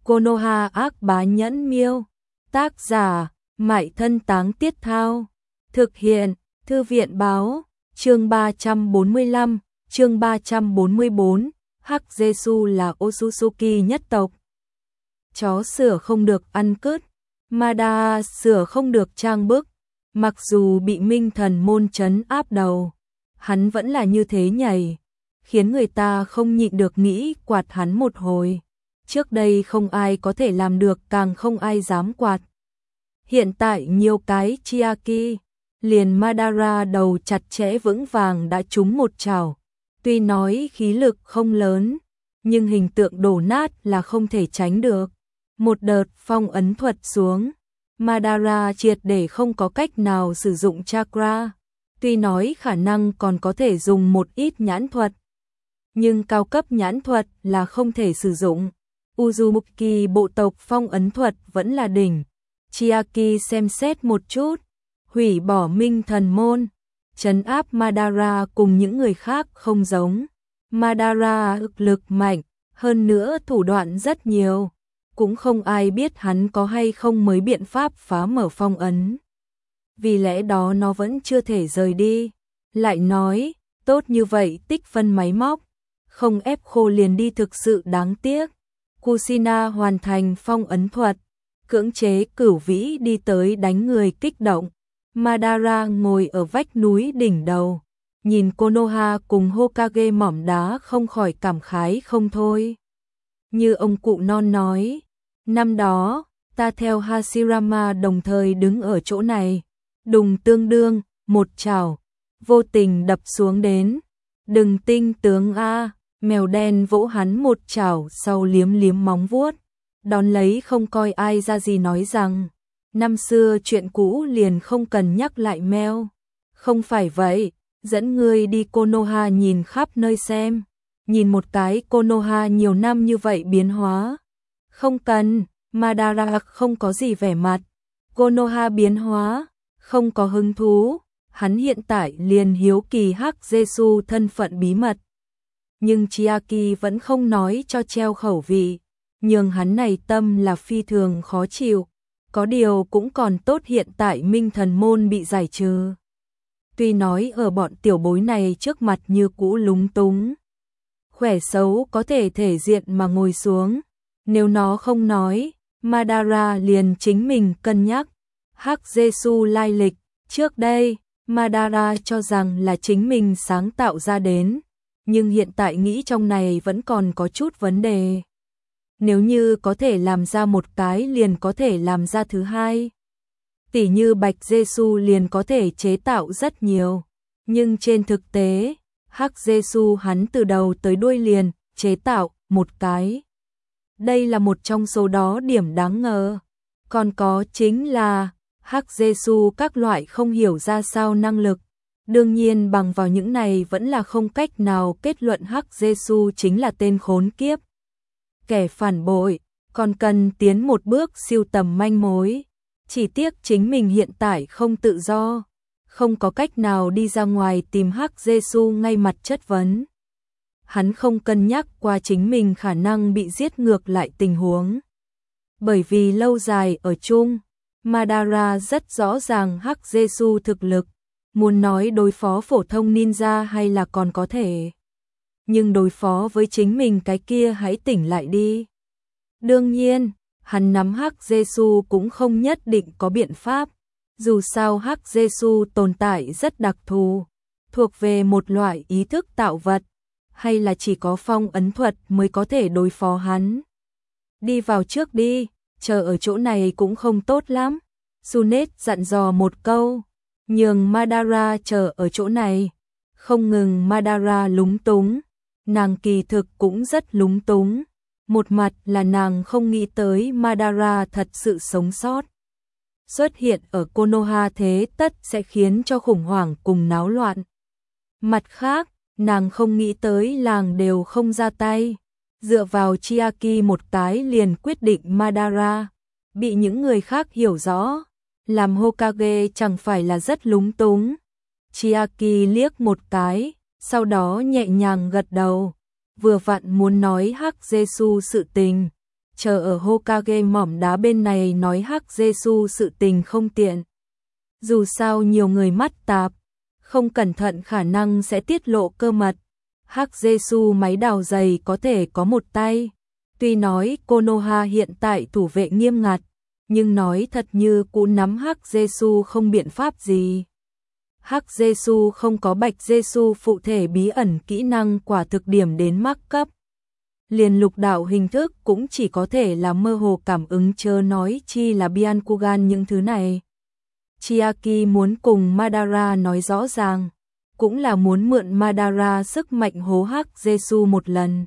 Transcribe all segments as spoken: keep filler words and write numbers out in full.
Konoha ác bá nhẫn miêu. Tác giả, Mại Thân Táng Tiết Thao. Thực hiện, Thư viện báo, chương ba trăm bốn mươi lăm, chương ba trăm bốn mươi bốn, Hắc Jesu là Otsutsuki nhất tộc. Chó sửa không được ăn cứt, Madara sửa không được trang bức, mặc dù bị Minh Thần môn trấn áp đầu, hắn vẫn là như thế nhảy, khiến người ta không nhịn được nghĩ quạt hắn một hồi. Trước đây không ai có thể làm được, càng không ai dám quạt. Hiện tại nhiều cái Chiaki, liền Madara đầu chặt chẽ vững vàng đã trúng một chảo. Tuy nói khí lực không lớn, nhưng hình tượng đổ nát là không thể tránh được. Một đợt phong ấn thuật xuống, Madara triệt để không có cách nào sử dụng chakra. Tuy nói khả năng còn có thể dùng một ít nhãn thuật, nhưng cao cấp nhãn thuật là không thể sử dụng. Uzumaki bộ tộc phong ấn thuật vẫn là đỉnh. Chiaki xem xét một chút, hủy bỏ Minh Thần môn, trấn áp Madara cùng những người khác không giống. Madara ức lực mạnh, hơn nữa thủ đoạn rất nhiều, cũng không ai biết hắn có hay không mới biện pháp phá mở phong ấn. Vì lẽ đó nó vẫn chưa thể rời đi. Lại nói, tốt như vậy tích phân máy móc, không ép khô liền đi thực sự đáng tiếc. Kushina hoàn thành phong ấn thuật, cưỡng chế Cửu Vĩ đi tới đánh người kích động. Madara ngồi ở vách núi đỉnh đầu, nhìn Konoha cùng Hokage mỏm đá không khỏi cảm khái không thôi. Như ông cụ non nói, năm đó, ta theo Hashirama đồng thời đứng ở chỗ này, đùng tương đương, một chảo, vô tình đập xuống đến. Đừng tinh tướng a, mèo đen vỗ hắn một chảo sau liếm liếm móng vuốt, đón lấy không coi ai ra gì nói rằng, năm xưa chuyện cũ liền không cần nhắc lại meo. Không phải vậy, dẫn ngươi đi Konoha nhìn khắp nơi xem, nhìn một cái Konoha nhiều năm như vậy biến hóa. Không cần, Madara không có gì vẻ mặt, Konoha biến hóa, không có hứng thú, hắn hiện tại liền hiếu kỳ Hắc Jesu thân phận bí mật. Nhưng Chiaki vẫn không nói cho treo khẩu vị, nhường hắn này tâm là phi thường khó chịu. Có điều cũng còn tốt hiện tại Minh Thần môn bị giải trừ. Tuy nói ở bọn tiểu bối này trước mặt như cũ lúng túng, khỏe xấu có thể thể diện mà ngồi xuống. Nếu nó không nói, Madara liền chính mình cân nhắc. Hắc Jesu lai lịch, trước đây, Madara cho rằng là chính mình sáng tạo ra đến, nhưng hiện tại nghĩ trong này vẫn còn có chút vấn đề. Nếu như có thể làm ra một cái liền có thể làm ra thứ hai. Tỉ như Bạch Jesu liền có thể chế tạo rất nhiều. Nhưng trên thực tế, Hắc Jesu hắn từ đầu tới đuôi liền chế tạo một cái. Đây là một trong số đó điểm đáng ngờ. Còn có chính là Hắc Jesu các loại không hiểu ra sao năng lực. Đương nhiên bằng vào những này vẫn là không cách nào kết luận Hắc Jesu chính là tên khốn kiếp, kẻ phản bội, còn cần tiến một bước siêu tầm manh mối. Chỉ tiếc chính mình hiện tại không tự do, không có cách nào đi ra ngoài tìm Hắc Jesu ngay mặt chất vấn. Hắn không cân nhắc qua chính mình khả năng bị giết ngược lại tình huống. Bởi vì lâu dài ở chung, Madara rất rõ ràng Hắc Jesu thực lực, muốn nói đối phó phổ thông ninja hay là còn có thể. Nhưng đối phó với chính mình cái kia hãy tỉnh lại đi. Đương nhiên, hắn nắm Hắc Jesu cũng không nhất định có biện pháp. Dù sao Hắc Jesu tồn tại rất đặc thù, thuộc về một loại ý thức tạo vật, hay là chỉ có phong ấn thuật mới có thể đối phó hắn. Đi vào trước đi, chờ ở chỗ này cũng không tốt lắm. Tsunade dặn dò một câu, nhường Madara chờ ở chỗ này. Không ngừng Madara lúng túng, nàng kỳ thực cũng rất lúng túng. Một mặt là nàng không nghĩ tới Madara thật sự sống sót. Xuất hiện ở Konoha thế tất sẽ khiến cho khủng hoảng cùng náo loạn. Mặt khác, nàng không nghĩ tới làng đều không ra tay. Dựa vào Chiaki một cái liền quyết định Madara. Bị những người khác hiểu rõ, làm Hokage chẳng phải là rất lúng túng. Chiaki liếc một cái, sau đó nhẹ nhàng gật đầu. Vừa vặn muốn nói Hắc Jesu sự tình, chờ ở Hokage mỏm đá bên này nói Hắc Jesu sự tình không tiện. Dù sao nhiều người mắt tạp, không cẩn thận khả năng sẽ tiết lộ cơ mật. Hắc Jesu máy đào giày có thể có một tay. Tuy nói Konoha hiện tại thủ vệ nghiêm ngặt, nhưng nói thật như cú nắm Hắc Jesu không biện pháp gì. Hắc Jesu không có Bạch Jesu phụ thể bí ẩn kỹ năng quả thực điểm đến mắc cấp. Liền lục đạo hình thức cũng chỉ có thể là mơ hồ cảm ứng chớ nói chi là Byakugan những thứ này. Chiaki muốn cùng Madara nói rõ ràng, cũng là muốn mượn Madara sức mạnh hố Hắc Jesu một lần.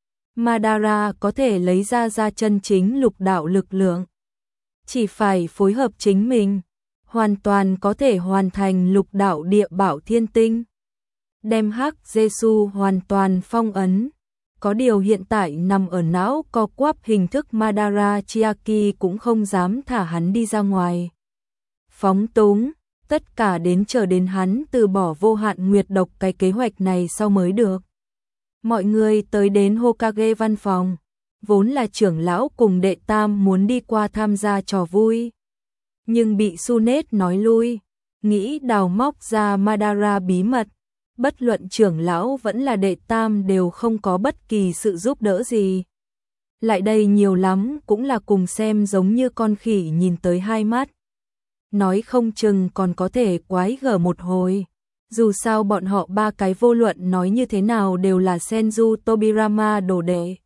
Madara có thể lấy ra ra chân chính lục đạo lực lượng. Chỉ phải phối hợp chính mình, hoàn toàn có thể hoàn thành lục đạo địa bảo thiên tinh. Đem Hắc Jesu hoàn toàn phong ấn. Có điều hiện tại nằm ở não co quắp hình thức Madara Chiaki cũng không dám thả hắn đi ra ngoài. Phóng túng, tất cả đến chờ đến hắn từ bỏ vô hạn nguyệt độc cái kế hoạch này sau mới được. Mọi người tới đến Hokage văn phòng, vốn là trưởng lão cùng đệ tam muốn đi qua tham gia trò vui. Nhưng bị Sunet nói lui, nghĩ đào móc ra Madara bí mật. Bất luận trưởng lão vẫn là đệ tam đều không có bất kỳ sự giúp đỡ gì. Lại đây nhiều lắm cũng là cùng xem giống như con khỉ nhìn tới hai mắt. Nói không chừng còn có thể quái gở một hồi. Dù sao bọn họ ba cái vô luận nói như thế nào đều là Senju Tobirama đồ đệ.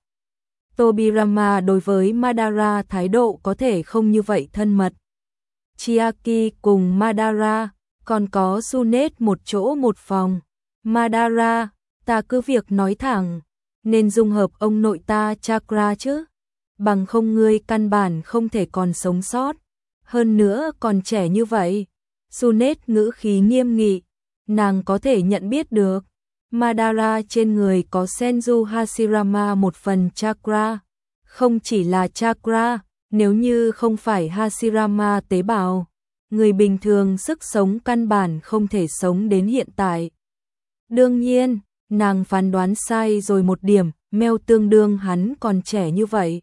Tobirama đối với Madara thái độ có thể không như vậy thân mật. Chiaki cùng Madara, còn có Sunet một chỗ một phòng. Madara, ta cứ việc nói thẳng, nên dung hợp ông nội ta chakra chứ. Bằng không ngươi căn bản không thể còn sống sót. Hơn nữa còn trẻ như vậy. Sunet ngữ khí nghiêm nghị, nàng có thể nhận biết được. Madara trên người có Senju Hashirama một phần chakra. Không chỉ là chakra, nếu như không phải Hashirama tế bào, người bình thường sức sống căn bản không thể sống đến hiện tại. Đương nhiên, nàng phán đoán sai rồi một điểm, Meo tương đương hắn còn trẻ như vậy.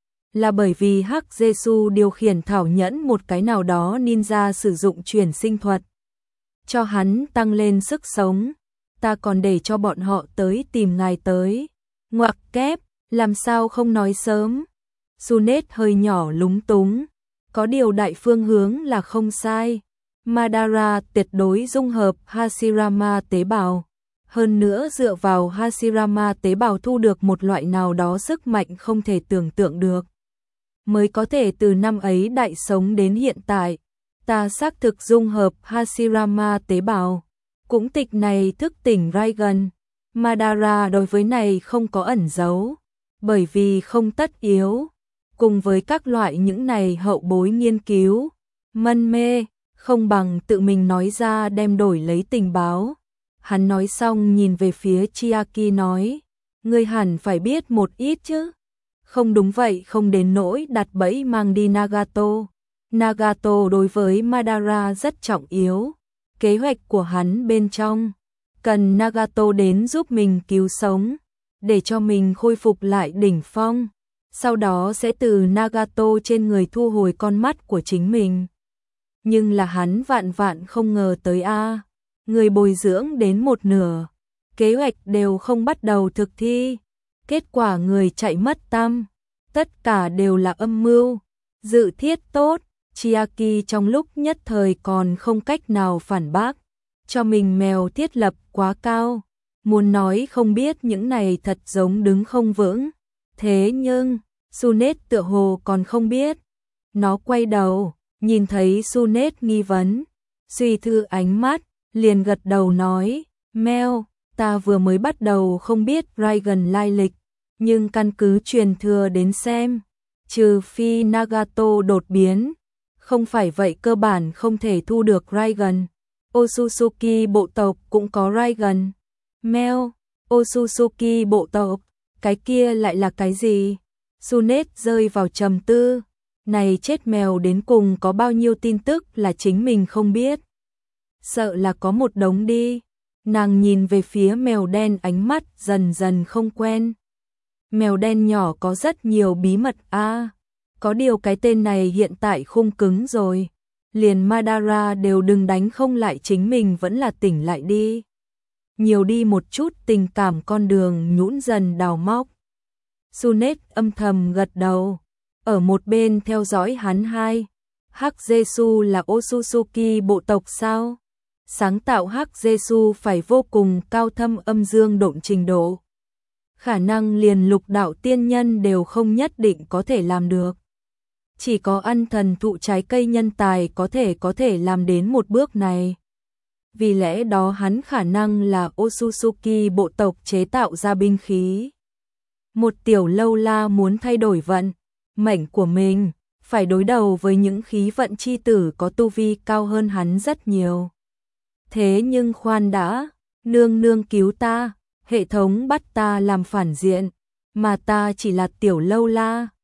Là bởi vì Hắc Jesu điều khiển thảo nhẫn một cái nào đó ninja sử dụng chuyển sinh thuật. Cho hắn tăng lên sức sống, ta còn để cho bọn họ tới tìm ngài tới. Ngoặc kép, làm sao không nói sớm. Sunet hơi nhỏ lúng túng, có điều đại phương hướng là không sai. Madara tuyệt đối dung hợp Hashirama tế bào. Hơn nữa dựa vào Hashirama tế bào thu được một loại nào đó sức mạnh không thể tưởng tượng được. Mới có thể từ năm ấy đại sống đến hiện tại. Ta xác thực dung hợp Hashirama tế bào. Cũng tịch này thức tỉnh Raigan. Madara đối với này không có ẩn giấu. Bởi vì không tất yếu. Cùng với các loại những này hậu bối nghiên cứu. Mân mê, không bằng tự mình nói ra đem đổi lấy tình báo. Hắn nói xong nhìn về phía Chiaki nói, ngươi hẳn phải biết một ít chứ. Không đúng vậy không đến nỗi đặt bẫy mang đi Nagato. Nagato đối với Madara rất trọng yếu. Kế hoạch của hắn bên trong, cần Nagato đến giúp mình cứu sống, để cho mình khôi phục lại đỉnh phong. Sau đó sẽ từ Nagato trên người thu hồi con mắt của chính mình. Nhưng là hắn vạn vạn không ngờ tới a. Người bồi dưỡng đến một nửa, kế hoạch đều không bắt đầu thực thi, kết quả người chạy mất tăm, tất cả đều là âm mưu, dự thiết tốt. Chiaki trong lúc nhất thời còn không cách nào phản bác, cho mình mèo thiết lập quá cao, muốn nói không biết những này thật giống đứng không vững. Thế nhưng, Sunet tựa hồ còn không biết. Nó quay đầu, nhìn thấy Sunet nghi vấn, suy thư ánh mắt, liền gật đầu nói, Meo, ta vừa mới bắt đầu không biết Raigan lai lịch, nhưng căn cứ truyền thừa đến xem, trừ phi Nagato đột biến, không phải vậy cơ bản không thể thu được Raigan. Otsutsuki bộ tộc cũng có Raigan. Meo, Otsutsuki bộ tộc, cái kia lại là cái gì? Sunet rơi vào trầm tư, này chết mèo đến cùng có bao nhiêu tin tức là chính mình không biết. Sợ là có một đống đi. Nàng nhìn về phía mèo đen ánh mắt dần dần không quen. Mèo đen nhỏ có rất nhiều bí mật a. À, có điều cái tên này hiện tại khung cứng rồi. Liền Madara đều đừng đánh không lại chính mình vẫn là tỉnh lại đi. Nhiều đi một chút tình cảm con đường nhũn dần đào móc. Tsunade âm thầm gật đầu. Ở một bên theo dõi hắn hai. Hắc Jesu là Otsutsuki bộ tộc sao? Sáng tạo Hắc Jesu phải vô cùng cao thâm âm dương độn trình độ. Khả năng liền lục đạo tiên nhân đều không nhất định có thể làm được. Chỉ có ăn thần thụ trái cây nhân tài có thể có thể làm đến một bước này. Vì lẽ đó hắn khả năng là Otsutsuki bộ tộc chế tạo ra binh khí. Một tiểu lâu la muốn thay đổi vận mệnh của mình, phải đối đầu với những khí vận chi tử có tu vi cao hơn hắn rất nhiều. Thế nhưng khoan đã, nương nương cứu ta, hệ thống bắt ta làm phản diện, mà ta chỉ là tiểu lâu la.